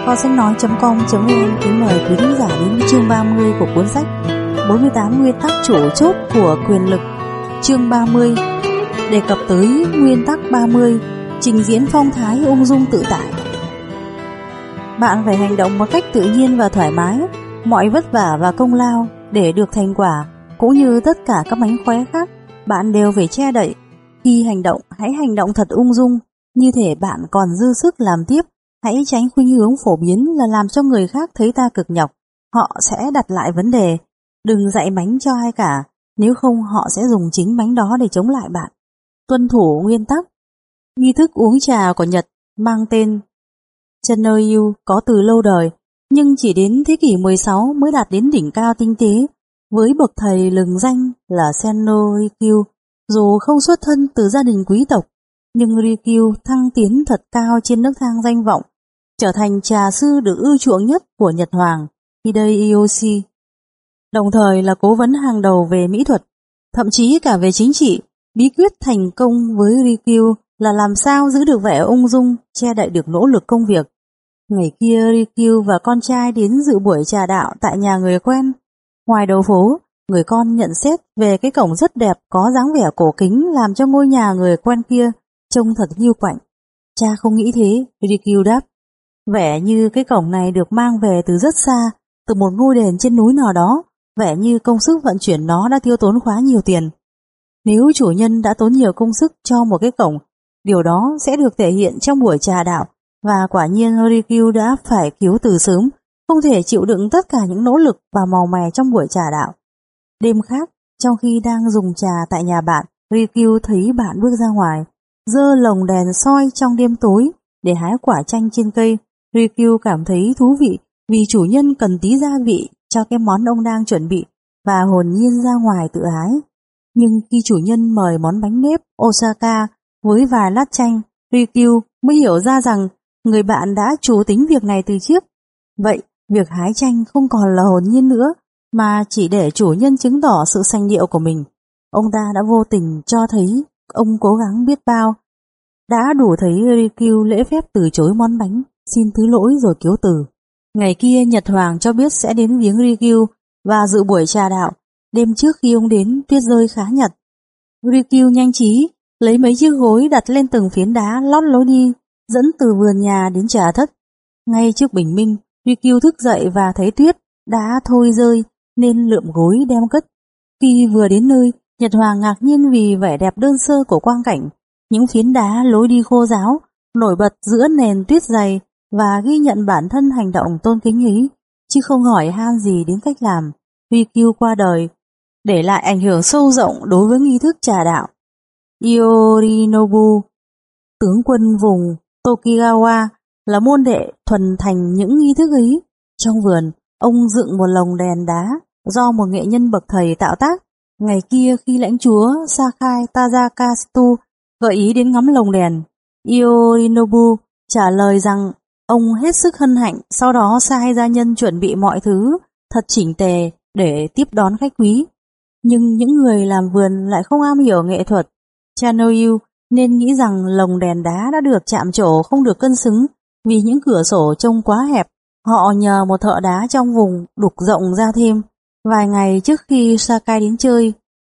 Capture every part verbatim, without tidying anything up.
kho sách nói chấm com chấm vn kính mời quý thính giả đến với chương ba mươi của cuốn sách bốn mươi tám nguyên tắc chủ chốt của quyền lực. Chương ba mươi đề cập tới nguyên tắc ba mươi, trình diễn phong thái ung dung tự tại. Bạn phải hành động một cách tự nhiên và thoải mái, mọi vất vả và công lao để được thành quả cũng như tất cả các mánh khóe khác bạn đều phải che đậy. Khi hành động, hãy hành động thật ung dung, như thể bạn còn dư sức làm tiếp. Hãy tránh khuynh hướng phổ biến là làm cho người khác thấy ta cực nhọc. Họ sẽ đặt lại vấn đề. Đừng dạy mánh cho ai cả, nếu không họ sẽ dùng chính mánh đó để chống lại bạn. Tuân thủ nguyên tắc. Nghi thức uống trà của Nhật mang tên Chanryu có từ lâu đời, nhưng chỉ đến thế kỷ mười sáu mới đạt đến đỉnh cao tinh tế, với bậc thầy lừng danh là Senno Rikyu. Dù không xuất thân từ gia đình quý tộc, nhưng Rikyu thăng tiến thật cao trên nấc thang danh vọng, trở thành trà sư được ưa chuộng nhất của Nhật Hoàng Hideyoshi, đồng thời là cố vấn hàng đầu về mỹ thuật, thậm chí cả về chính trị. Bí quyết thành công với Rikyu là làm sao giữ được vẻ ung dung, che đậy được nỗ lực công việc. Ngày kia Rikyu và con trai đến dự buổi trà đạo tại nhà người quen. Ngoài đầu phố, người con nhận xét về cái cổng rất đẹp có dáng vẻ cổ kính làm cho ngôi nhà người quen kia trông thật hiu quạnh. Cha không nghĩ thế, Rikyu đáp. Vẻ như cái cổng này được mang về từ rất xa, từ một ngôi đền trên núi nào đó, vẻ như công sức vận chuyển nó đã tiêu tốn khá nhiều tiền. Nếu chủ nhân đã tốn nhiều công sức cho một cái cổng, điều đó sẽ được thể hiện trong buổi trà đạo, và quả nhiên Rikyu đã phải cứu từ sớm, không thể chịu đựng tất cả những nỗ lực và màu mè trong buổi trà đạo. Đêm khác, trong khi đang dùng trà tại nhà bạn, Rikyu thấy bạn bước ra ngoài, giơ lồng đèn soi trong đêm tối để hái quả chanh trên cây. Rikyu cảm thấy thú vị vì chủ nhân cần tí gia vị cho cái món ông đang chuẩn bị và hồn nhiên ra ngoài tự hái. Nhưng khi chủ nhân mời món bánh nếp Osaka với vài lát chanh, Rikyu mới hiểu ra rằng người bạn đã chủ tính việc này từ trước. Vậy, việc hái chanh không còn là hồn nhiên nữa, mà chỉ để chủ nhân chứng tỏ sự sành điệu của mình. Ông ta đã vô tình cho thấy ông cố gắng biết bao. Đã đủ thấy Rikyu lễ phép từ chối món bánh, xin thứ lỗi rồi kiếu từ. Ngày kia Nhật Hoàng cho biết sẽ đến viếng Rikyu và dự buổi trà đạo. Đêm trước khi ông đến, tuyết rơi khá nhật. Rikyu nhanh trí lấy mấy chiếc gối đặt lên từng phiến đá lót lối đi dẫn từ vườn nhà đến trà thất. Ngay trước bình minh, Rikyu thức dậy và thấy tuyết đã thôi rơi nên lượm gối đem cất. Khi vừa đến nơi, Nhật Hoàng ngạc nhiên vì vẻ đẹp đơn sơ của quang cảnh. Những phiến đá lối đi khô ráo nổi bật giữa nền tuyết dày và ghi nhận bản thân hành động tôn kính ấy, chứ không hỏi han gì đến cách làm. Rikyu qua đời để lại ảnh hưởng sâu rộng đối với nghi thức trà đạo. Yorinobu, tướng quân vùng Tokigawa, là môn đệ thuần thành những nghi thức ấy. Trong vườn, ông dựng một lồng đèn đá do một nghệ nhân bậc thầy tạo tác. Ngày kia khi lãnh chúa Sakai Tazakatsu gợi ý đến ngắm lồng đèn, Yorinobu trả lời rằng ông hết sức hân hạnh, sau đó sai gia nhân chuẩn bị mọi thứ thật chỉnh tề để tiếp đón khách quý. Nhưng những người làm vườn lại không am hiểu nghệ thuật Chanryu nên nghĩ rằng lồng đèn đá đã được chạm trổ không được cân xứng vì những cửa sổ trông quá hẹp. Họ nhờ một thợ đá trong vùng đục rộng ra thêm. Vài ngày trước khi Sakai đến chơi,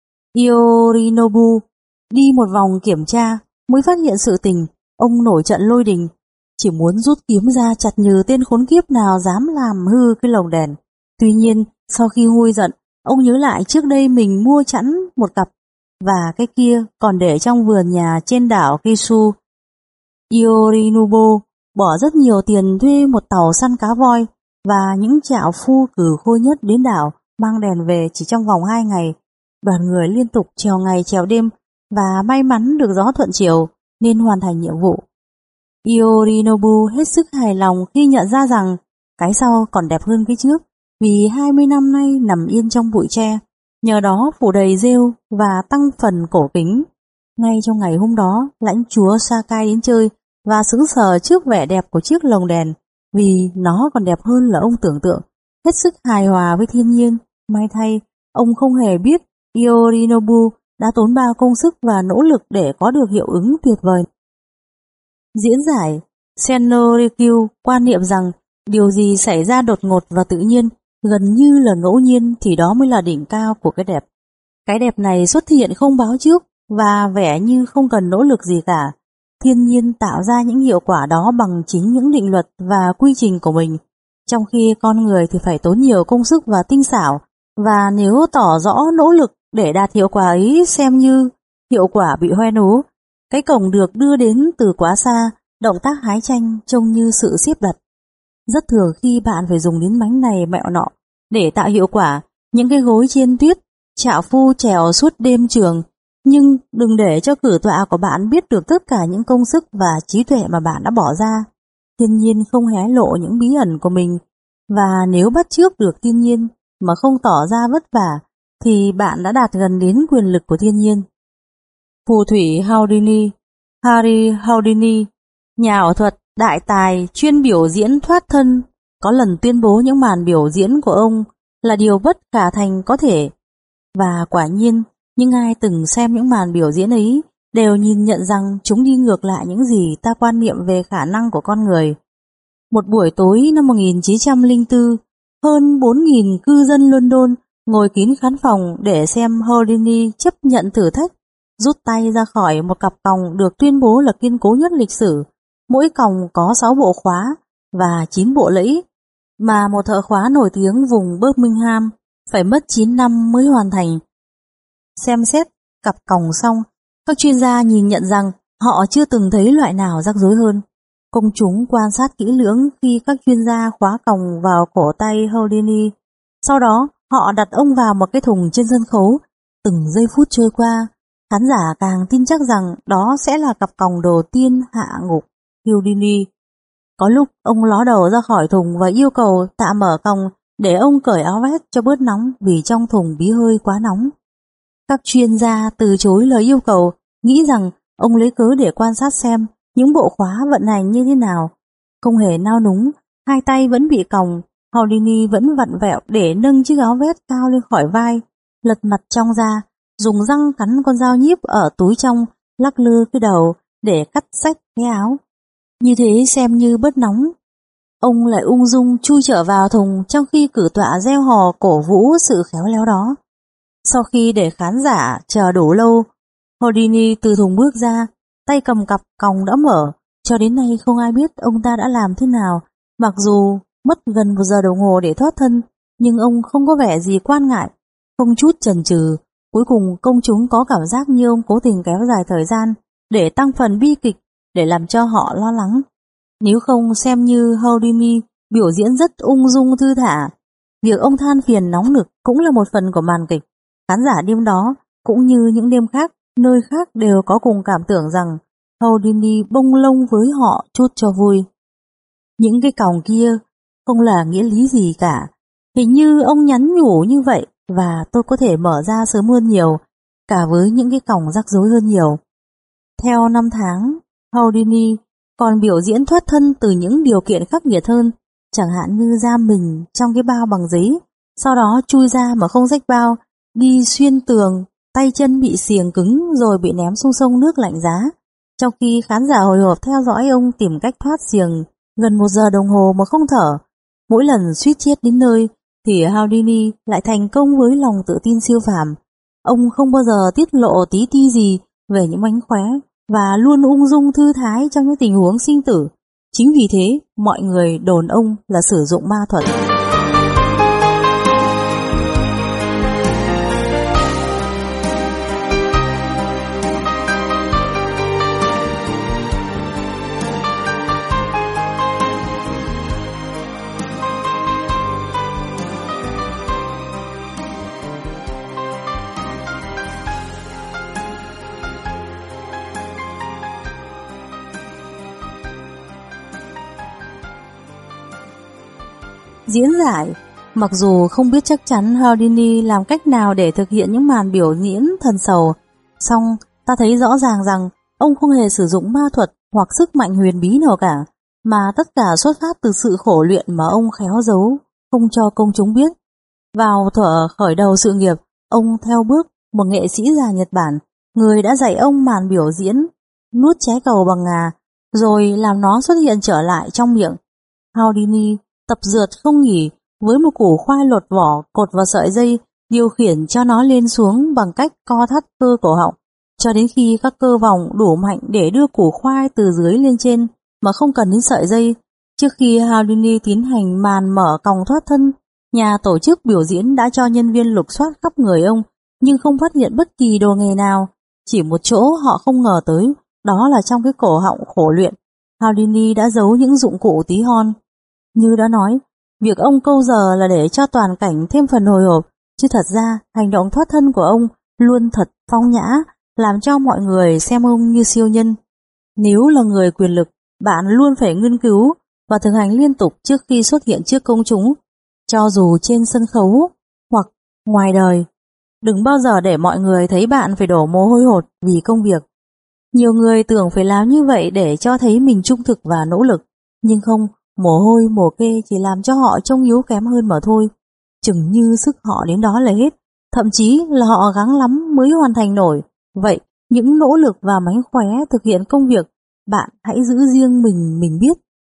Yorinobu đi một vòng kiểm tra mới phát hiện sự tình. Ông nổi trận lôi đình, chỉ muốn rút kiếm ra chặt nhừ tên khốn kiếp nào dám làm hư cái lồng đèn. Tuy nhiên, sau khi nguôi giận, ông nhớ lại trước đây mình mua chẵn một cặp và cái kia còn để trong vườn nhà trên đảo Kyushu. Yorinobu bỏ rất nhiều tiền thuê một tàu săn cá voi và những trạo phu cử khôi nhất đến đảo mang đèn về chỉ trong vòng hai ngày. Đoàn người liên tục trèo ngày trèo đêm và may mắn được gió thuận chiều nên hoàn thành nhiệm vụ. Yorinobu hết sức hài lòng khi nhận ra rằng cái sau còn đẹp hơn cái trước vì hai mươi năm nay nằm yên trong bụi tre, nhờ đó phủ đầy rêu và tăng phần cổ kính. Ngay trong ngày hôm đó, lãnh chúa Sakai đến chơi và sững sờ trước vẻ đẹp của chiếc lồng đèn vì nó còn đẹp hơn là ông tưởng tượng, hết sức hài hòa với thiên nhiên. May thay, ông không hề biết Yorinobu đã tốn bao công sức và nỗ lực để có được hiệu ứng tuyệt vời. Diễn giải Senno Rikyu quan niệm rằng Điều gì xảy ra đột ngột và tự nhiên, gần như là ngẫu nhiên thì đó mới là đỉnh cao của cái đẹp. Cái đẹp này xuất hiện không báo trước và vẻ như không cần nỗ lực gì cả. Thiên nhiên tạo ra những hiệu quả đó bằng chính những định luật và quy trình của mình, trong khi con người thì phải tốn nhiều công sức và tinh xảo, và nếu tỏ rõ nỗ lực để đạt hiệu quả ấy xem như hiệu quả bị hoen ố. Cái cổng được đưa đến từ quá xa, động tác hái chanh trông như sự xếp đặt. Rất thường khi bạn phải dùng đến mánh này mẹo nọ để tạo hiệu quả, những cái gối trên tuyết, trạo phu trèo suốt đêm trường, nhưng đừng để cho cử tọa của bạn biết được tất cả những công sức và trí tuệ mà bạn đã bỏ ra. Thiên nhiên không hé lộ những bí ẩn của mình, và nếu bắt chước được thiên nhiên mà không tỏ ra vất vả, thì bạn đã đạt gần đến quyền lực của thiên nhiên. Phù thủy Houdini, Harry Houdini, nhà ảo thuật đại tài chuyên biểu diễn thoát thân, có lần tuyên bố những màn biểu diễn của ông là điều bất khả thành có thể. Và quả nhiên, những ai từng xem những màn biểu diễn ấy đều nhìn nhận rằng chúng đi ngược lại những gì ta quan niệm về khả năng của con người. Một buổi tối năm một nghìn chín trăm lẻ bốn, hơn bốn nghìn cư dân London ngồi kín khán phòng để xem Houdini chấp nhận thử thách, rút tay ra khỏi một cặp còng được tuyên bố là kiên cố nhất lịch sử. Mỗi còng có sáu bộ khóa và chín bộ lẫy, mà một thợ khóa nổi tiếng vùng Birmingham phải mất chín năm mới hoàn thành. Xem xét cặp còng xong, các chuyên gia nhìn nhận rằng họ chưa từng thấy loại nào rắc rối hơn. Công chúng quan sát kỹ lưỡng khi các chuyên gia khóa còng vào cổ tay Houdini. Sau đó, họ đặt ông vào một cái thùng trên sân khấu. Từng giây phút trôi qua, khán giả càng tin chắc rằng đó sẽ là cặp còng đầu tiên hạ ngục Houdini. Có lúc ông ló đầu ra khỏi thùng và yêu cầu tạm mở còng để ông cởi áo vest cho bớt nóng vì trong thùng bí hơi quá nóng. Các chuyên gia từ chối lời yêu cầu, nghĩ rằng ông lấy cớ để quan sát xem những bộ khóa vận hành như thế nào. Không hề nao núng, hai tay vẫn bị còng, Houdini vẫn vặn vẹo để nâng chiếc áo vest cao lên khỏi vai, lật mặt trong ra, dùng răng cắn con dao nhíp ở túi trong, lắc lư cái đầu để cắt xách cái áo. Như thế xem như bớt nóng. Ông lại ung dung chui trở vào thùng trong khi cử tọa reo hò cổ vũ sự khéo léo đó. Sau khi để khán giả chờ đủ lâu, Houdini từ thùng bước ra, tay cầm cặp còng đã mở. Cho đến nay không ai biết ông ta đã làm thế nào. Mặc dù mất gần một giờ đồng hồ để thoát thân, nhưng ông không có vẻ gì quan ngại, không chút chần chừ. Cuối cùng công chúng có cảm giác như ông cố tình kéo dài thời gian để tăng phần bi kịch, để làm cho họ lo lắng. Nếu không xem như Houdini biểu diễn rất ung dung thư thả. Việc ông than phiền nóng nực cũng là một phần của màn kịch. Khán giả đêm đó cũng như những đêm khác, nơi khác đều có cùng cảm tưởng rằng Houdini bông lông với họ chút cho vui. Những cái còng kia không là nghĩa lý gì cả. Hình như ông nhắn nhủ như vậy, và tôi có thể mở ra sớm hơn nhiều, cả với những cái còng rắc rối hơn nhiều. Theo năm tháng, Houdini còn biểu diễn thoát thân từ những điều kiện khắc nghiệt hơn, chẳng hạn như giam mình trong cái bao bằng giấy, sau đó chui ra mà không rách bao, đi xuyên tường, tay chân bị xiềng cứng rồi bị ném xuống sông nước lạnh giá. Trong khi khán giả hồi hộp theo dõi ông tìm cách thoát xiềng gần một giờ đồng hồ mà không thở, mỗi lần suýt chết đến nơi thì Houdini lại thành công với lòng tự tin siêu phàm. Ông không bao giờ tiết lộ tí ti gì về những mánh khóe và luôn ung dung thư thái trong những tình huống sinh tử. Chính vì thế, mọi người đồn ông là sử dụng ma thuật. Diễn giải. Mặc dù không biết chắc chắn Houdini làm cách nào để thực hiện những màn biểu diễn thần sầu, song ta thấy rõ ràng rằng ông không hề sử dụng ma thuật hoặc sức mạnh huyền bí nào cả, mà tất cả xuất phát từ sự khổ luyện mà ông khéo giấu, không cho công chúng biết. Vào thuở khởi đầu sự nghiệp, ông theo bước một nghệ sĩ già Nhật Bản, người đã dạy ông màn biểu diễn nuốt trái cầu bằng ngà, rồi làm nó xuất hiện trở lại trong miệng. Houdini tập rượt không nghỉ với một củ khoai lột vỏ cột vào sợi dây, điều khiển cho nó lên xuống bằng cách co thắt cơ cổ họng, cho đến khi các cơ vòng đủ mạnh để đưa củ khoai từ dưới lên trên mà không cần đến sợi dây. Trước khi Houdini tiến hành màn mở còng thoát thân, nhà tổ chức biểu diễn đã cho nhân viên lục soát khắp người ông, nhưng không phát hiện bất kỳ đồ nghề nào. Chỉ một chỗ họ không ngờ tới, đó là trong cái cổ họng khổ luyện, Houdini đã giấu những dụng cụ tí hon. Như đã nói, việc ông câu giờ là để cho toàn cảnh thêm phần hồi hộp, chứ thật ra hành động thoát thân của ông luôn thật phong nhã, làm cho mọi người xem ông như siêu nhân. Nếu là người quyền lực, bạn luôn phải nghiên cứu và thực hành liên tục trước khi xuất hiện trước công chúng, cho dù trên sân khấu hoặc ngoài đời. Đừng bao giờ để mọi người thấy bạn phải đổ mồ hôi hột vì công việc. Nhiều người tưởng phải làm như vậy để cho thấy mình trung thực và nỗ lực, nhưng không, mồ hôi mồ kê chỉ làm cho họ trông yếu kém hơn mà thôi. Chừng như sức họ đến đó là hết, thậm chí là họ gắng lắm mới hoàn thành nổi. Vậy, những nỗ lực và mánh khóe thực hiện công việc, bạn hãy giữ riêng mình mình biết,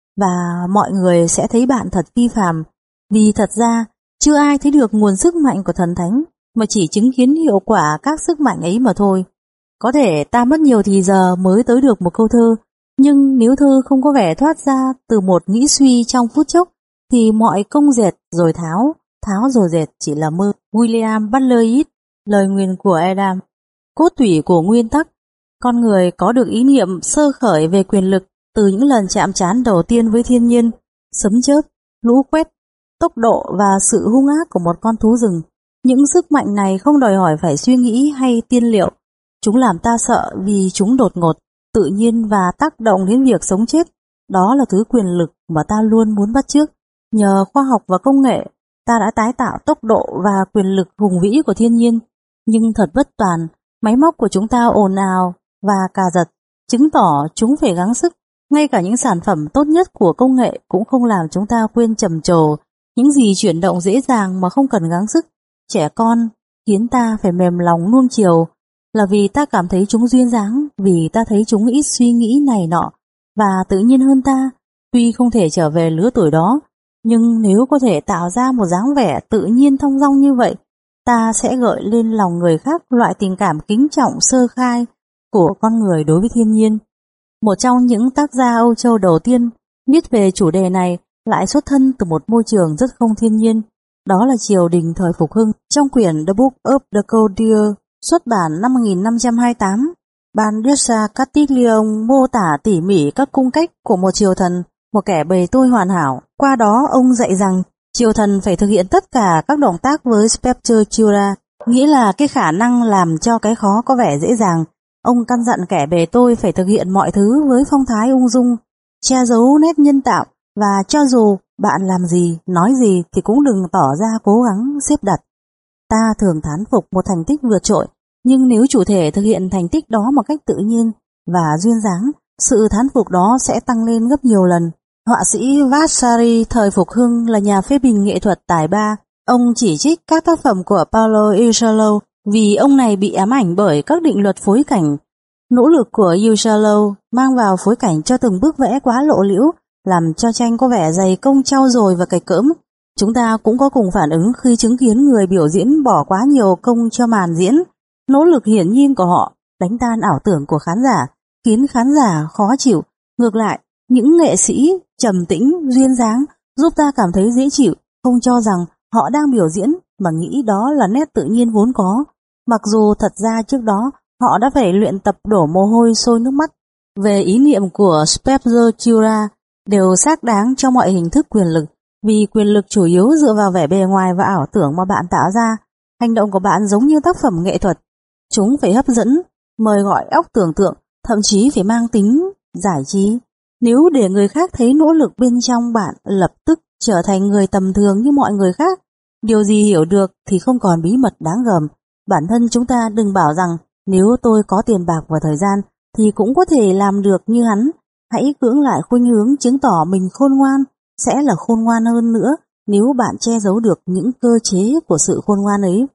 và mọi người sẽ thấy bạn thật phi phàm, vì thật ra chưa ai thấy được nguồn sức mạnh của thần thánh, mà chỉ chứng kiến hiệu quả các sức mạnh ấy mà thôi. Có thể ta mất nhiều thì giờ mới tới được một câu thơ, nhưng nếu thơ không có vẻ thoát ra từ một nghĩ suy trong phút chốc, thì mọi công dệt rồi tháo, tháo rồi dệt chỉ là mơ. William Butler Yeats, lời nguyền của Adam. Cốt tủy của nguyên tắc, con người có được ý niệm sơ khởi về quyền lực từ những lần chạm trán đầu tiên với thiên nhiên, sấm chớp, lũ quét, tốc độ và sự hung ác của một con thú rừng. Những sức mạnh này không đòi hỏi phải suy nghĩ hay tiên liệu. Chúng làm ta sợ vì chúng đột ngột, tự nhiên và tác động đến việc sống chết. Đó là thứ quyền lực mà ta luôn muốn bắt chước. Nhờ khoa học và công nghệ, ta đã tái tạo tốc độ và quyền lực hùng vĩ của thiên nhiên. Nhưng thật bất toàn, máy móc của chúng ta ồn ào và cà giật, chứng tỏ chúng phải gắng sức. Ngay cả những sản phẩm tốt nhất của công nghệ cũng không làm chúng ta quên trầm trồ những gì chuyển động dễ dàng mà không cần gắng sức. Trẻ con khiến ta phải mềm lòng nuông chiều là vì ta cảm thấy chúng duyên dáng, vì ta thấy chúng ít suy nghĩ này nọ và tự nhiên hơn ta. Tuy không thể trở về lứa tuổi đó, nhưng nếu có thể tạo ra một dáng vẻ tự nhiên thong dong như vậy, ta sẽ gợi lên lòng người khác loại tình cảm kính trọng sơ khai của con người đối với thiên nhiên. Một trong những tác gia Âu Châu đầu tiên viết về chủ đề này lại xuất thân từ một môi trường rất không thiên nhiên. Đó là triều đình thời Phục Hưng. Trong quyển The Book of the Courtier xuất bản năm một nghìn năm trăm hai mươi tám, Bandessa Castilion mô tả tỉ mỉ các cung cách của một triều thần, một kẻ bề tôi hoàn hảo. Qua đó ông dạy rằng triều thần phải thực hiện tất cả các động tác với Spertitura, nghĩa là cái khả năng làm cho cái khó có vẻ dễ dàng. Ông căn dặn kẻ bề tôi phải thực hiện mọi thứ với phong thái ung dung, che giấu nét nhân tạo, và cho dù bạn làm gì, nói gì thì cũng đừng tỏ ra cố gắng xếp đặt. Ta thường thán phục một thành tích vượt trội, nhưng nếu chủ thể thực hiện thành tích đó một cách tự nhiên và duyên dáng, sự thán phục đó sẽ tăng lên gấp nhiều lần. Họa sĩ Vasari thời Phục Hưng là nhà phê bình nghệ thuật tài ba. Ông chỉ trích các tác phẩm của Paolo Uccello vì ông này bị ám ảnh bởi các định luật phối cảnh. Nỗ lực của Uccello mang vào phối cảnh cho từng bức vẽ quá lộ liễu, làm cho tranh có vẻ dày công trau dồi và cạch cỡm. Chúng ta cũng có cùng phản ứng khi chứng kiến người biểu diễn bỏ quá nhiều công cho màn diễn. Nỗ lực hiển nhiên của họ đánh tan ảo tưởng của khán giả, khiến khán giả khó chịu. Ngược lại, những nghệ sĩ trầm tĩnh, duyên dáng giúp ta cảm thấy dễ chịu, không cho rằng họ đang biểu diễn mà nghĩ đó là nét tự nhiên vốn có, mặc dù thật ra trước đó họ đã phải luyện tập đổ mồ hôi sôi nước mắt. Về ý niệm của Spertitura đều xác đáng cho mọi hình thức quyền lực, vì quyền lực chủ yếu dựa vào vẻ bề ngoài và ảo tưởng mà bạn tạo ra. Hành động của bạn giống như tác phẩm nghệ thuật, chúng phải hấp dẫn, mời gọi óc tưởng tượng, thậm chí phải mang tính giải trí. Nếu để người khác thấy nỗ lực bên trong bạn lập tức trở thành người tầm thường như mọi người khác, điều gì hiểu được thì không còn bí mật đáng gờm. Bản thân chúng ta đừng bảo rằng nếu tôi có tiền bạc và thời gian thì cũng có thể làm được như hắn. Hãy cưỡng lại khuynh hướng chứng tỏ mình khôn ngoan, sẽ là khôn ngoan hơn nữa nếu bạn che giấu được những cơ chế của sự khôn ngoan ấy.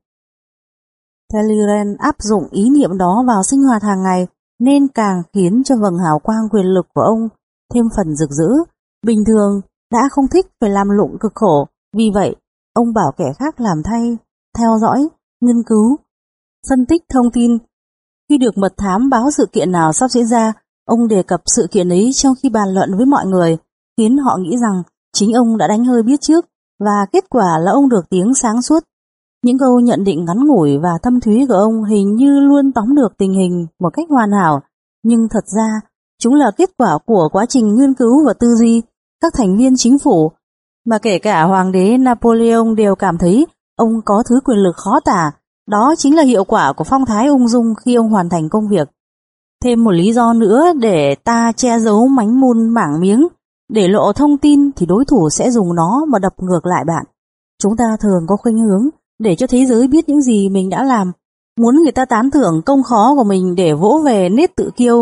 Talleyrand áp dụng ý niệm đó vào sinh hoạt hàng ngày nên càng khiến cho vầng hào quang quyền lực của ông thêm phần rực rỡ. Bình thường, đã không thích phải làm lụng cực khổ, vì vậy ông bảo kẻ khác làm thay, theo dõi, nghiên cứu, phân tích thông tin. Khi được mật thám báo sự kiện nào sắp diễn ra, ông đề cập sự kiện ấy trong khi bàn luận với mọi người, khiến họ nghĩ rằng chính ông đã đánh hơi biết trước, và kết quả là ông được tiếng sáng suốt. Những câu nhận định ngắn ngủi và thâm thúy của ông hình như luôn tóm được tình hình một cách hoàn hảo, nhưng thật ra chúng là kết quả của quá trình nghiên cứu và tư duy. Các thành viên chính phủ, mà kể cả Hoàng đế Napoleon, đều cảm thấy ông có thứ quyền lực khó tả. Đó chính là hiệu quả của phong thái ung dung khi ông hoàn thành công việc. Thêm một lý do nữa để ta che giấu mánh môn mảng miếng, để lộ thông tin thì đối thủ sẽ dùng nó mà đập ngược lại bạn. Chúng ta thường có khuynh hướng để cho thế giới biết những gì mình đã làm, muốn người ta tán thưởng công khó của mình để vỗ về nết tự kiêu.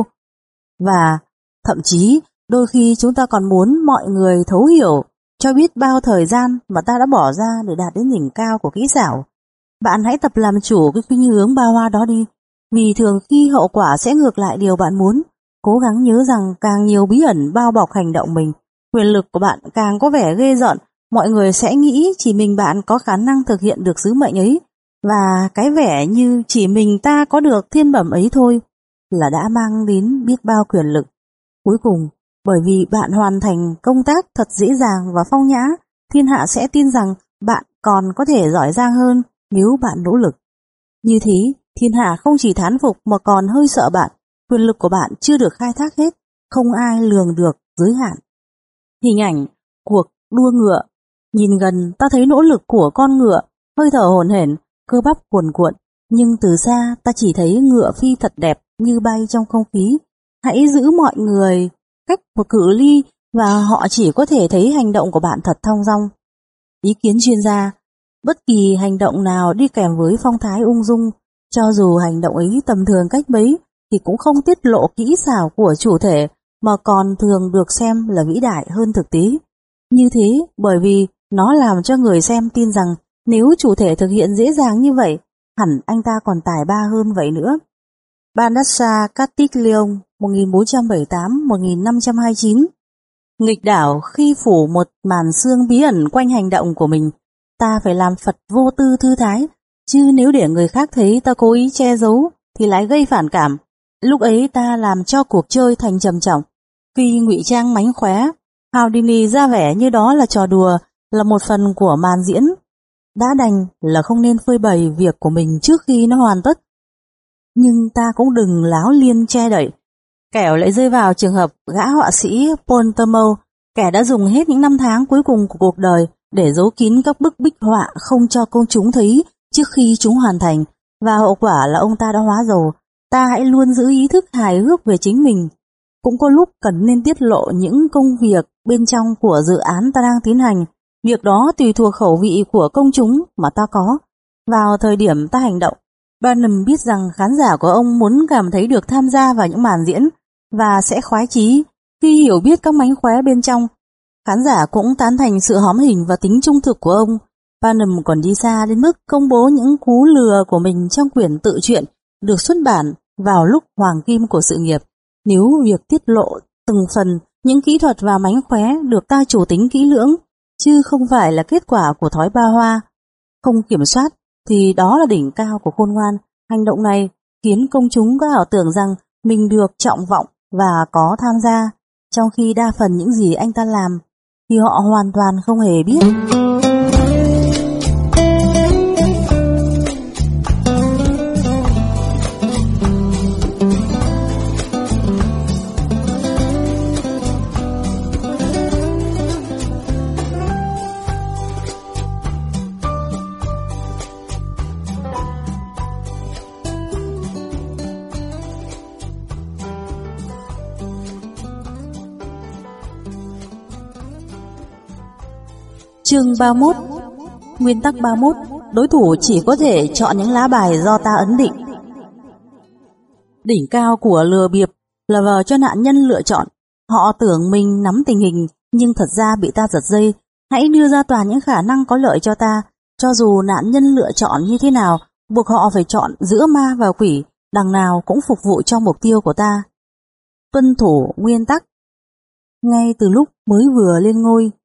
Và thậm chí đôi khi chúng ta còn muốn mọi người thấu hiểu cho biết bao thời gian mà ta đã bỏ ra để đạt đến đỉnh cao của kỹ xảo. Bạn hãy tập làm chủ cái khuynh hướng ba hoa đó đi, vì thường khi hậu quả sẽ ngược lại điều bạn muốn. Cố gắng nhớ rằng càng nhiều bí ẩn bao bọc hành động mình, quyền lực của bạn càng có vẻ ghê rợn, mọi người sẽ nghĩ chỉ mình bạn có khả năng thực hiện được sứ mệnh ấy, và cái vẻ như chỉ mình ta có được thiên bẩm ấy thôi là đã mang đến biết bao quyền lực. Cuối cùng, bởi vì bạn hoàn thành công tác thật dễ dàng và phong nhã, thiên hạ sẽ tin rằng bạn còn có thể giỏi giang hơn nếu bạn nỗ lực. Như thế, thiên hạ không chỉ thán phục mà còn hơi sợ bạn. Quyền lực của bạn chưa được khai thác hết, không ai lường được giới hạn. Hình ảnh cuộc đua ngựa. Nhìn gần ta thấy nỗ lực của con ngựa, hơi thở hổn hển, cơ bắp cuồn cuộn, nhưng từ xa ta chỉ thấy ngựa phi thật đẹp như bay trong không khí. Hãy giữ mọi người cách một cự ly và họ chỉ có thể thấy hành động của bạn thật thong dong. Ý kiến chuyên gia, bất kỳ hành động nào đi kèm với phong thái ung dung, cho dù hành động ấy tầm thường cách mấy, thì cũng không tiết lộ kỹ xảo của chủ thể, mà còn thường được xem là vĩ đại hơn thực tế. Như thế, bởi vì nó làm cho người xem tin rằng nếu chủ thể thực hiện dễ dàng như vậy, hẳn anh ta còn tài ba hơn vậy nữa. Baldassare Castiglione một nghìn bốn trăm bảy mươi tám đến một nghìn năm trăm hai mươi chín. Nghịch đảo khi phủ một màn sương bí ẩn quanh hành động của mình, ta phải làm Phật vô tư thư thái, chứ nếu để người khác thấy ta cố ý che giấu thì lại gây phản cảm. Lúc ấy ta làm cho cuộc chơi thành trầm trọng. Khi ngụy trang mánh khóe, Houdini ra vẻ như đó là trò đùa, là một phần của màn diễn. Đã đành là không nên phơi bày việc của mình trước khi nó hoàn tất. Nhưng ta cũng đừng láo liên che đậy, kẻo lại rơi vào trường hợp gã họa sĩ Pontormo, kẻ đã dùng hết những năm tháng cuối cùng của cuộc đời để giấu kín các bức bích họa không cho công chúng thấy trước khi chúng hoàn thành, và hậu quả là ông ta đã hóa rồ. Ta hãy luôn giữ ý thức hài hước về chính mình. Cũng có lúc cần nên tiết lộ những công việc bên trong của dự án ta đang tiến hành. Việc đó tùy thuộc khẩu vị của công chúng mà ta có. Vào thời điểm ta hành động, Barnum biết rằng khán giả của ông muốn cảm thấy được tham gia vào những màn diễn và sẽ khoái chí khi hiểu biết các mánh khóe bên trong. Khán giả cũng tán thành sự hóm hình và tính trung thực của ông. Barnum còn đi xa đến mức công bố những cú lừa của mình trong quyển tự truyện được xuất bản vào lúc hoàng kim của sự nghiệp. Nếu việc tiết lộ từng phần những kỹ thuật và mánh khóe được ta chủ tính kỹ lưỡng, chứ không phải là kết quả của thói ba hoa, không kiểm soát, thì đó là đỉnh cao của khôn ngoan. Hành động này khiến công chúng có ảo tưởng rằng mình được trọng vọng và có tham gia, trong khi đa phần những gì anh ta làm thì họ hoàn toàn không hề biết. Chương ba mươi mốt. Nguyên tắc ba mươi mốt. Đối thủ chỉ có thể chọn những lá bài do ta ấn định. Đỉnh cao của lừa bịp là vờ cho nạn nhân lựa chọn. Họ tưởng mình nắm tình hình, nhưng thật ra bị ta giật dây. Hãy đưa ra toàn những khả năng có lợi cho ta. Cho dù nạn nhân lựa chọn như thế nào, buộc họ phải chọn giữa ma và quỷ, đằng nào cũng phục vụ cho mục tiêu của ta. Tuân thủ nguyên tắc. Ngay từ lúc mới vừa lên ngôi,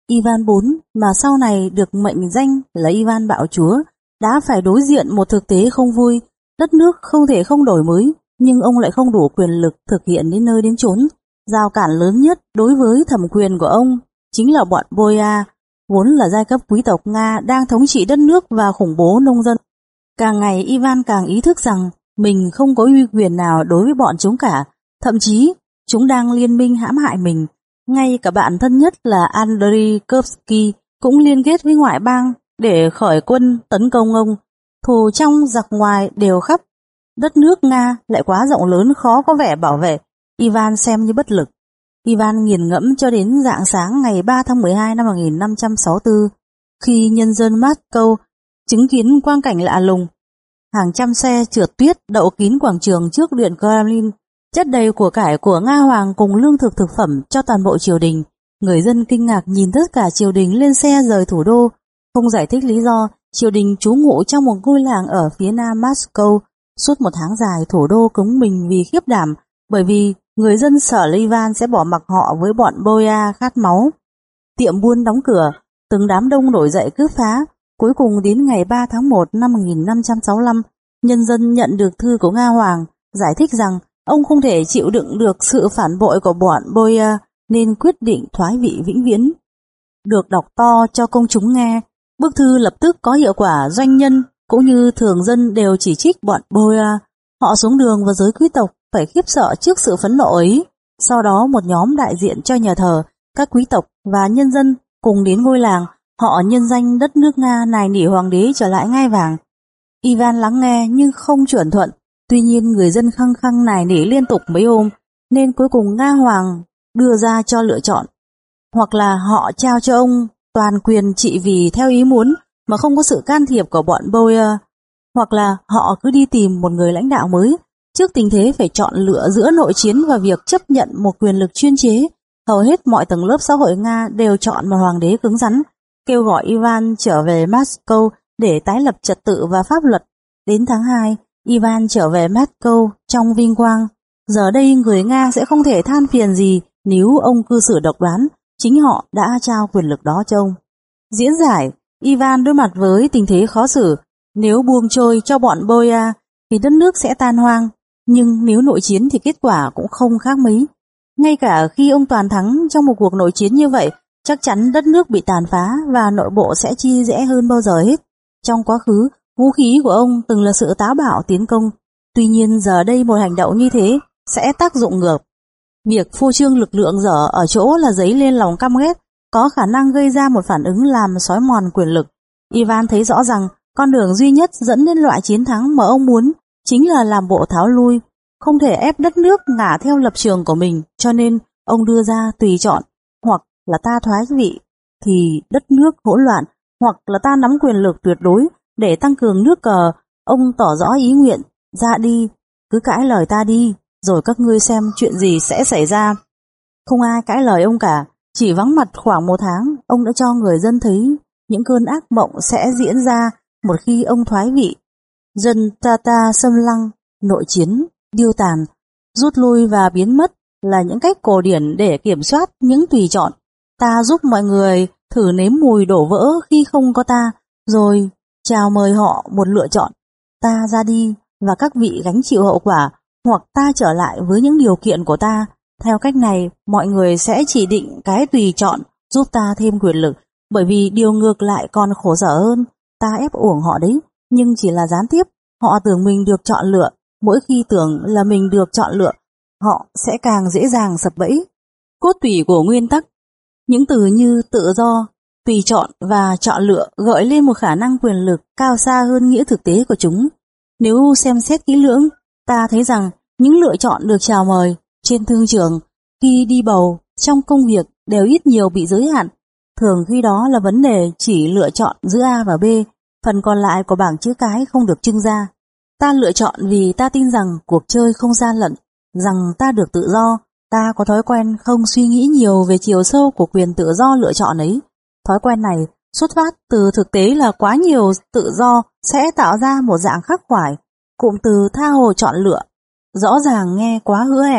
Ivan bốn mà sau này được mệnh danh là Ivan Bạo Chúa đã phải đối diện một thực tế không vui. Đất nước không thể không đổi mới, nhưng ông lại không đủ quyền lực thực hiện đến nơi đến chốn. Rào cản lớn nhất đối với thẩm quyền của ông chính là bọn Boya, vốn là giai cấp quý tộc Nga đang thống trị đất nước và khủng bố nông dân. Càng ngày Ivan càng ý thức rằng mình không có uy quyền nào đối với bọn chúng cả, thậm chí chúng đang liên minh hãm hại mình. Ngay cả bạn thân nhất là Andrei Kursky cũng liên kết với ngoại bang để khởi quân tấn công ông. Thù trong giặc ngoài đều khắp. Đất nước Nga lại quá rộng lớn, khó có vẻ bảo vệ. Ivan xem như bất lực. Ivan nghiền ngẫm cho đến rạng sáng ngày ba tháng mười hai năm một nghìn năm trăm sáu mươi tư, khi nhân dân Moscow chứng kiến quang cảnh lạ lùng. Hàng trăm xe trượt tuyết đậu kín quảng trường trước điện Kremlin, chất đầy của cải của Nga Hoàng cùng lương thực thực phẩm cho toàn bộ triều đình. Người dân kinh ngạc nhìn tất cả triều đình lên xe rời thủ đô, không giải thích lý do. Triều đình trú ngụ trong một ngôi làng ở phía nam Moscow. Suốt một tháng dài thủ đô cứng mình vì khiếp đảm, bởi vì người dân sợ Ivan sẽ bỏ mặc họ với bọn Boya khát máu. Tiệm buôn đóng cửa, từng đám đông nổi dậy cướp phá. Cuối cùng đến ngày ba tháng một năm một nghìn năm trăm sáu mươi lăm, nhân dân nhận được thư của Nga Hoàng giải thích rằng ông không thể chịu đựng được sự phản bội của bọn Boya nên quyết định thoái vị vĩnh viễn. Được đọc to cho công chúng nghe, bức thư lập tức có hiệu quả. Doanh nhân cũng như thường dân đều chỉ trích bọn Boya. Họ xuống đường và giới quý tộc phải khiếp sợ trước sự phẫn nộ ấy. Sau đó một nhóm đại diện cho nhà thờ, các quý tộc và nhân dân cùng đến ngôi làng. Họ nhân danh đất nước Nga nài nỉ hoàng đế trở lại ngai vàng. Ivan lắng nghe nhưng không chuẩn thuận. Tuy nhiên người dân khăng khăng nài nỉ liên tục mấy hôm, nên cuối cùng Nga Hoàng đưa ra cho lựa chọn. Hoặc là họ trao cho ông toàn quyền trị vì theo ý muốn mà không có sự can thiệp của bọn Boya, hoặc là họ cứ đi tìm một người lãnh đạo mới. Trước tình thế phải chọn lựa giữa nội chiến và việc chấp nhận một quyền lực chuyên chế, hầu hết mọi tầng lớp xã hội Nga đều chọn một hoàng đế cứng rắn, kêu gọi Ivan trở về Moscow để tái lập trật tự và pháp luật. Đến tháng hai, Ivan trở về Moscow trong vinh quang. Giờ đây người Nga sẽ không thể than phiền gì nếu ông cư xử độc đoán, chính họ đã trao quyền lực đó cho ông. Diễn giải, Ivan đối mặt với tình thế khó xử. Nếu buông trôi cho bọn Boya thì đất nước sẽ tan hoang, nhưng nếu nội chiến thì kết quả cũng không khác mấy. Ngay cả khi ông toàn thắng trong một cuộc nội chiến như vậy, chắc chắn đất nước bị tàn phá và nội bộ sẽ chia rẽ hơn bao giờ hết. Trong quá khứ, vũ khí của ông từng là sự táo bạo tiến công, tuy nhiên giờ đây một hành động như thế sẽ tác dụng ngược. Việc phô trương lực lượng dở ở chỗ là dấy lên lòng căm ghét, có khả năng gây ra một phản ứng làm xói mòn quyền lực. Ivan thấy rõ rằng con đường duy nhất dẫn đến loại chiến thắng mà ông muốn chính là làm bộ tháo lui, không thể ép đất nước ngả theo lập trường của mình, cho nên ông đưa ra tùy chọn, hoặc là ta thoái vị thì đất nước hỗn loạn, hoặc là ta nắm quyền lực tuyệt đối để tăng cường nước cờ. Ông tỏ rõ ý nguyện, ra đi, cứ cãi lời ta đi, rồi các ngươi xem chuyện gì sẽ xảy ra. Không ai cãi lời ông cả, chỉ vắng mặt khoảng một tháng, ông đã cho người dân thấy những cơn ác mộng sẽ diễn ra một khi ông thoái vị. Dân Tatar xâm lăng, nội chiến, điêu tàn, rút lui và biến mất là những cách cổ điển để kiểm soát những tùy chọn. Ta giúp mọi người thử nếm mùi đổ vỡ khi không có ta, rồi chào mời họ một lựa chọn. Ta ra đi và các vị gánh chịu hậu quả, hoặc ta trở lại với những điều kiện của ta. Theo cách này, mọi người sẽ chỉ định cái tùy chọn giúp ta thêm quyền lực, bởi vì điều ngược lại còn khổ sở hơn. Ta ép uổng họ đấy, nhưng chỉ là gián tiếp. Họ tưởng mình được chọn lựa. Mỗi khi tưởng là mình được chọn lựa, họ sẽ càng dễ dàng sập bẫy. Cốt tủy của nguyên tắc. Những từ như tự do, tùy chọn và chọn lựa gợi lên một khả năng quyền lực cao xa hơn nghĩa thực tế của chúng. Nếu xem xét kỹ lưỡng, ta thấy rằng những lựa chọn được chào mời trên thương trường, khi đi bầu, trong công việc đều ít nhiều bị giới hạn. Thường khi đó là vấn đề chỉ lựa chọn giữa A và B, phần còn lại của bảng chữ cái không được trưng ra. Ta lựa chọn vì ta tin rằng cuộc chơi không gian lận, rằng ta được tự do. Ta có thói quen không suy nghĩ nhiều về chiều sâu của quyền tự do lựa chọn ấy. Thói quen này xuất phát từ thực tế là quá nhiều tự do sẽ tạo ra một dạng khắc khoải. Cụm từ tha hồ chọn lựa rõ ràng nghe quá hứa hẹn,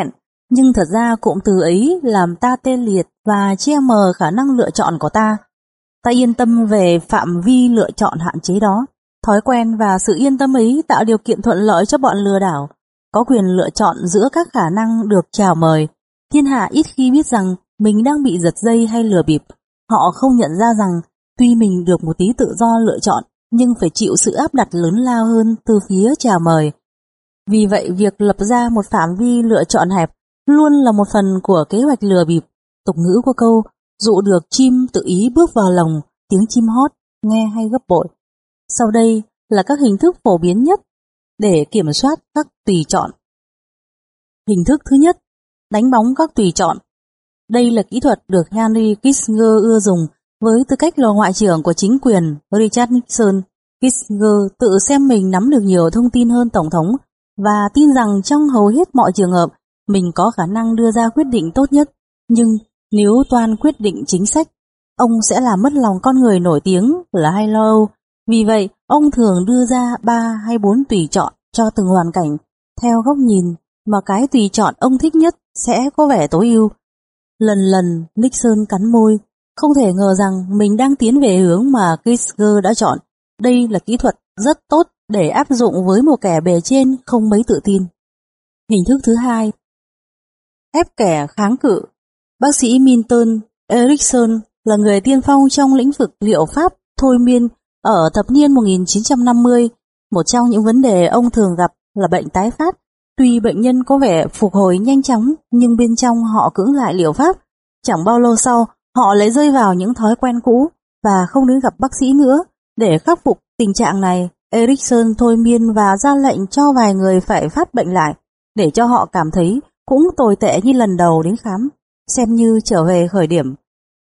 Nhưng thật ra cụm từ ấy làm ta tê liệt và che mờ khả năng lựa chọn của ta. Ta yên tâm về phạm vi lựa chọn hạn chế đó. Thói quen và sự yên tâm ấy tạo điều kiện thuận lợi cho bọn lừa đảo có quyền lựa chọn giữa các khả năng được chào mời. Thiên hạ ít khi biết rằng mình đang bị giật dây hay lừa bịp. Họ không nhận ra rằng tuy mình được một tí tự do lựa chọn nhưng phải chịu sự áp đặt lớn lao hơn từ phía chào mời. Vì vậy việc lập ra một phạm vi lựa chọn hẹp luôn là một phần của kế hoạch lừa bịp. Tục ngữ có câu dụ được chim tự ý bước vào lồng, tiếng chim hót nghe hay gấp bội. Sau đây là các hình thức phổ biến nhất để kiểm soát các tùy chọn. Hình thức thứ nhất, đánh bóng các tùy chọn. Đây là kỹ thuật được Henry Kissinger ưa dùng với tư cách là ngoại trưởng của chính quyền Richard Nixon. Kissinger tự xem mình nắm được nhiều thông tin hơn Tổng thống và tin rằng trong hầu hết mọi trường hợp mình có khả năng đưa ra quyết định tốt nhất. Nhưng nếu toan quyết định chính sách, ông sẽ làm mất lòng con người nổi tiếng là hay lo âu. Vì vậy, ông thường đưa ra ba hay bốn tùy chọn cho từng hoàn cảnh, theo góc nhìn mà cái tùy chọn ông thích nhất sẽ có vẻ tối ưu. Lần lần Nixon cắn môi, không thể ngờ rằng mình đang tiến về hướng mà Kissinger đã chọn. Đây là kỹ thuật rất tốt để áp dụng với một kẻ bề trên không mấy tự tin. Hình thức thứ hai, ép kẻ kháng cự. Bác sĩ Milton Erickson là người tiên phong trong lĩnh vực liệu pháp thôi miên ở thập niên một nghìn chín trăm năm mươi. Một trong những vấn đề ông thường gặp là bệnh tái phát. Tuy bệnh nhân có vẻ phục hồi nhanh chóng nhưng bên trong họ cưỡng lại liệu pháp. Chẳng bao lâu sau họ lại rơi vào những thói quen cũ và không đến gặp bác sĩ nữa. Để khắc phục tình trạng này, Erickson thôi miên và ra lệnh cho vài người phải phát bệnh lại để cho họ cảm thấy cũng tồi tệ như lần đầu đến khám, xem như trở về khởi điểm.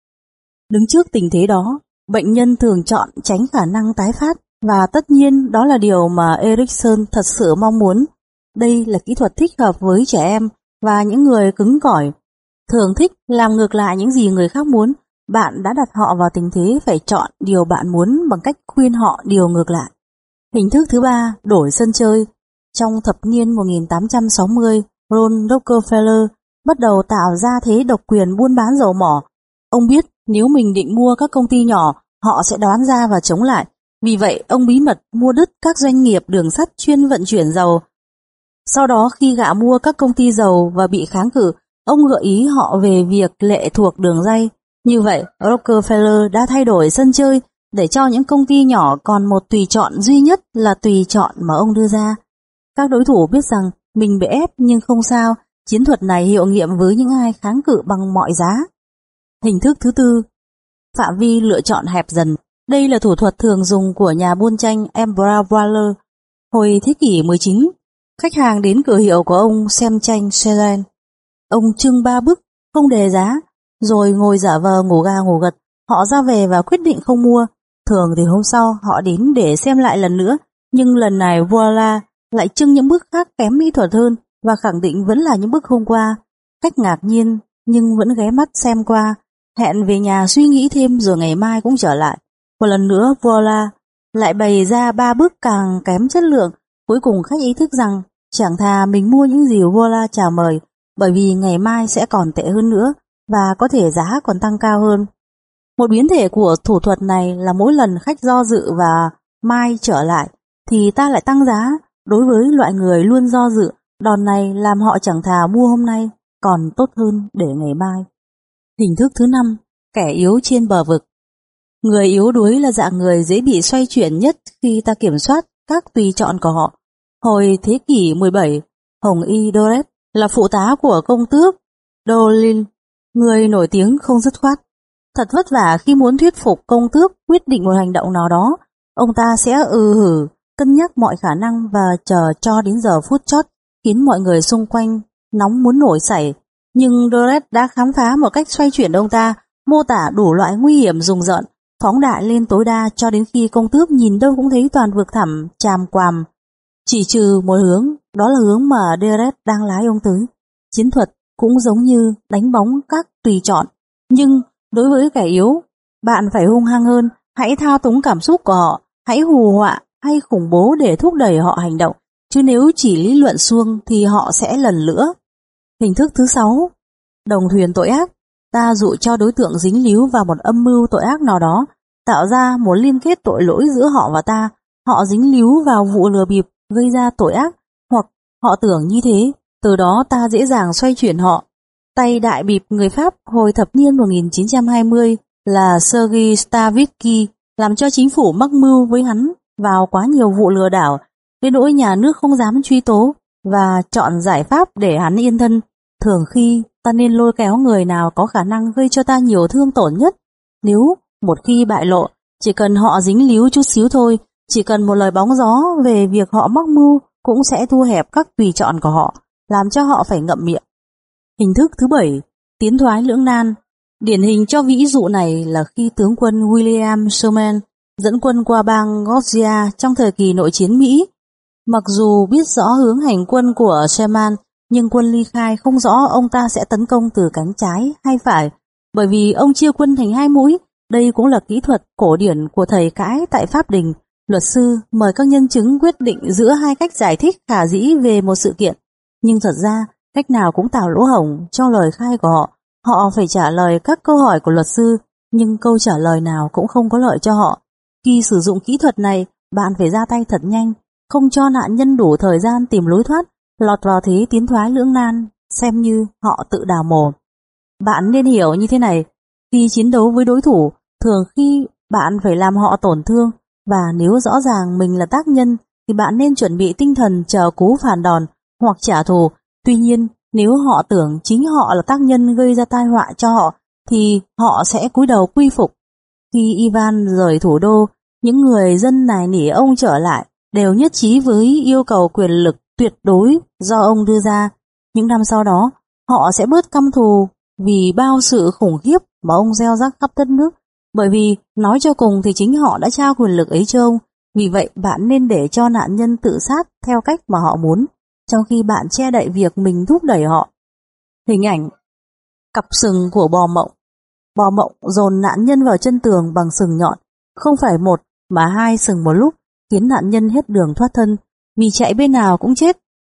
Đứng trước tình thế đó, bệnh nhân thường chọn tránh khả năng tái phát và tất nhiên đó là điều mà Erickson thật sự mong muốn. Đây là kỹ thuật thích hợp với trẻ em và những người cứng cỏi, thường thích làm ngược lại những gì người khác muốn. Bạn đã đặt họ vào tình thế phải chọn điều bạn muốn bằng cách khuyên họ điều ngược lại. Hình thức thứ ba, đổi sân chơi. Trong thập niên một nghìn tám trăm sáu mươi, Ron Rockefeller bắt đầu tạo ra thế độc quyền buôn bán dầu mỏ. Ông biết nếu mình định mua các công ty nhỏ, họ sẽ đoán ra và chống lại. Vì vậy, ông bí mật mua đứt các doanh nghiệp đường sắt chuyên vận chuyển dầu. Sau đó khi gạ mua các công ty dầu và bị kháng cự, ông gợi ý họ về việc lệ thuộc đường ray. Như vậy, Rockefeller đã thay đổi sân chơi để cho những công ty nhỏ còn một tùy chọn duy nhất là tùy chọn mà ông đưa ra. Các đối thủ biết rằng mình bị ép nhưng không sao, chiến thuật này hiệu nghiệm với những ai kháng cự bằng mọi giá. Hình thức thứ tư, phạm vi lựa chọn hẹp dần. Đây là thủ thuật thường dùng của nhà buôn tranh Ambrose Waller. Hồi thế kỷ mười chín, khách hàng đến cửa hiệu của ông xem tranh Cézanne. Ông trưng ba bức, không đề giá, rồi ngồi giả vờ ngủ ga ngủ gật. Họ ra về và quyết định không mua. Thường thì hôm sau họ đến để xem lại lần nữa, nhưng lần này Waller lại trưng những bức khác kém mỹ thuật hơn và khẳng định vẫn là những bức hôm qua. Khách ngạc nhiên nhưng vẫn ghé mắt xem qua, hẹn về nhà suy nghĩ thêm rồi ngày mai cũng trở lại. Một lần nữa Waller lại bày ra ba bức càng kém chất lượng. Cuối cùng khách ý thức rằng chẳng thà mình mua những gì Waller chào mời, bởi vì ngày mai sẽ còn tệ hơn nữa và có thể giá còn tăng cao hơn. Một biến thể của thủ thuật này là mỗi lần khách do dự và mai trở lại thì ta lại tăng giá. Đối với loại người luôn do dự, đòn này làm họ chẳng thà mua hôm nay còn tốt hơn để ngày mai. Hình thức thứ năm, kẻ yếu trên bờ vực. Người yếu đuối là dạng người dễ bị xoay chuyển nhất khi ta kiểm soát các tùy chọn của họ. Hồi thế kỷ mười bảy, Hồng Y Doret là phụ tá của công tước Dolin, người nổi tiếng không dứt khoát. Thật vất vả khi muốn thuyết phục công tước quyết định một hành động nào đó, ông ta sẽ ừ hử, cân nhắc mọi khả năng và chờ cho đến giờ phút chót, khiến mọi người xung quanh nóng muốn nổi sảy. Nhưng Doret đã khám phá một cách xoay chuyển ông ta, mô tả đủ loại nguy hiểm rùng rợn, phóng đại lên tối đa cho đến khi công tước nhìn đâu cũng thấy toàn vực thẳm, tràm quàm. Chỉ trừ một hướng, đó là hướng mà Doret đang lái ông tới. Chiến thuật cũng giống như đánh bóng các tùy chọn, nhưng đối với kẻ yếu, bạn phải hung hăng hơn, hãy thao túng cảm xúc của họ, hãy hù họa hay khủng bố để thúc đẩy họ hành động, chứ nếu chỉ lý luận suông thì họ sẽ lần nữa. Hình thức thứ sáu, đồng thuyền tội ác. Ta dụ cho đối tượng dính líu vào một âm mưu tội ác nào đó, tạo ra một liên kết tội lỗi giữa họ và ta. Họ dính líu vào vụ lừa bịp gây ra tội ác, hoặc họ tưởng như thế, từ đó ta dễ dàng xoay chuyển họ. Tay đại bịp người Pháp hồi thập niên một nghìn chín trăm hai mươi là Sergei Stavitsky làm cho chính phủ mắc mưu với hắn vào quá nhiều vụ lừa đảo, đến nỗi nhà nước không dám truy tố và chọn giải pháp để hắn yên thân. Thường khi ta nên lôi kéo người nào có khả năng gây cho ta nhiều thương tổn nhất. Nếu một khi bại lộ, chỉ cần họ dính líu chút xíu thôi, chỉ cần một lời bóng gió về việc họ mắc mưu cũng sẽ thu hẹp các tùy chọn của họ, làm cho họ phải ngậm miệng. Hình thức thứ bảy, tiến thoái lưỡng nan. Điển hình cho ví dụ này là khi tướng quân William Sherman dẫn quân qua bang Georgia trong thời kỳ nội chiến Mỹ. Mặc dù biết rõ hướng hành quân của Sherman, nhưng quân ly khai không rõ ông ta sẽ tấn công từ cánh trái hay phải, bởi vì ông chia quân thành hai mũi. Đây cũng là kỹ thuật cổ điển của thầy cãi tại Pháp Đình. Luật sư mời các nhân chứng quyết định giữa hai cách giải thích khả dĩ về một sự kiện, nhưng thật ra cách nào cũng tạo lỗ hổng trong lời khai của họ. Họ phải trả lời các câu hỏi của luật sư, nhưng câu trả lời nào cũng không có lợi cho họ. Khi sử dụng kỹ thuật này, bạn phải ra tay thật nhanh, không cho nạn nhân đủ thời gian tìm lối thoát, lọt vào thế tiến thoái lưỡng nan, xem như họ tự đào mồ. Bạn nên hiểu như thế này, khi chiến đấu với đối thủ, thường khi bạn phải làm họ tổn thương, và nếu rõ ràng mình là tác nhân thì bạn nên chuẩn bị tinh thần chờ cú phản đòn hoặc trả thù. Tuy nhiên, nếu họ tưởng chính họ là tác nhân gây ra tai họa cho họ thì họ sẽ cúi đầu quy phục. Khi Ivan rời thủ đô, những người dân nài nỉ ông trở lại đều nhất trí với yêu cầu quyền lực tuyệt đối do ông đưa ra. Những năm sau đó, họ sẽ bớt căm thù vì bao sự khủng khiếp mà ông gieo rắc khắp đất nước, bởi vì nói cho cùng thì chính họ đã trao quyền lực ấy cho ông. Vì vậy bạn nên để cho nạn nhân tự sát theo cách mà họ muốn, trong khi bạn che đậy việc mình thúc đẩy họ. Hình ảnh cặp sừng của bò mộng. Bò mộng dồn nạn nhân vào chân tường bằng sừng nhọn, không phải một mà hai sừng một lúc, khiến nạn nhân hết đường thoát thân, vì chạy bên nào cũng chết.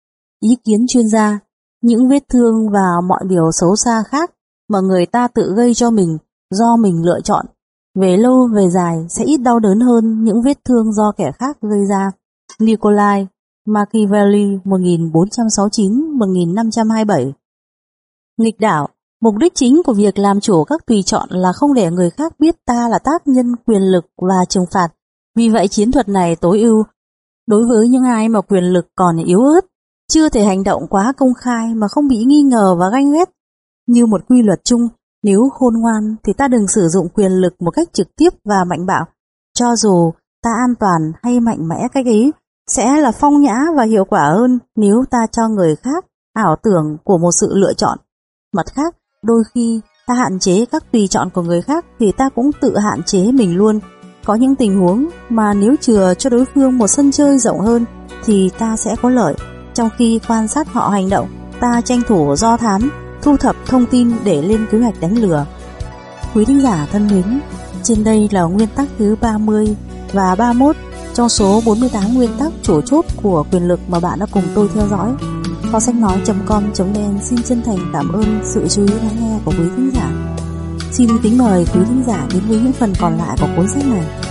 Ý kiến chuyên gia, những vết thương và mọi điều xấu xa khác mà người ta tự gây cho mình do mình lựa chọn, về lâu về dài sẽ ít đau đớn hơn những vết thương do kẻ khác gây ra. Nikolai Machiavelli một nghìn bốn trăm sáu mươi chín đến một nghìn năm trăm hai mươi bảy. Nghịch đảo, mục đích chính của việc làm chủ các tùy chọn là không để người khác biết ta là tác nhân quyền lực và trừng phạt. Vì vậy chiến thuật này tối ưu đối với những ai mà quyền lực còn yếu ớt, chưa thể hành động quá công khai mà không bị nghi ngờ và ganh ghét. Như một quy luật chung, nếu khôn ngoan thì ta đừng sử dụng quyền lực một cách trực tiếp và mạnh bạo. Cho dù ta an toàn hay mạnh mẽ, cách ấy sẽ là phong nhã và hiệu quả hơn nếu ta cho người khác ảo tưởng của một sự lựa chọn. Mặt khác, đôi khi ta hạn chế các tùy chọn của người khác thì ta cũng tự hạn chế mình luôn. Có những tình huống mà nếu chừa cho đối phương một sân chơi rộng hơn thì ta sẽ có lợi. Trong khi quan sát họ hành động, ta tranh thủ do thám, thu thập thông tin để lên kế hoạch đánh lừa. Quý thính giả thân mến, trên đây là nguyên tắc thứ ba mươi và ba mươi mốt trong số bốn mươi tám nguyên tắc chủ chốt của quyền lực mà bạn đã cùng tôi theo dõi. Kho sách nói chấm com chấm vn xin chân thành cảm ơn sự chú ý lắng nghe của quý thính giả. Xin kính mời quý thính giả đến với những phần còn lại của cuốn sách này.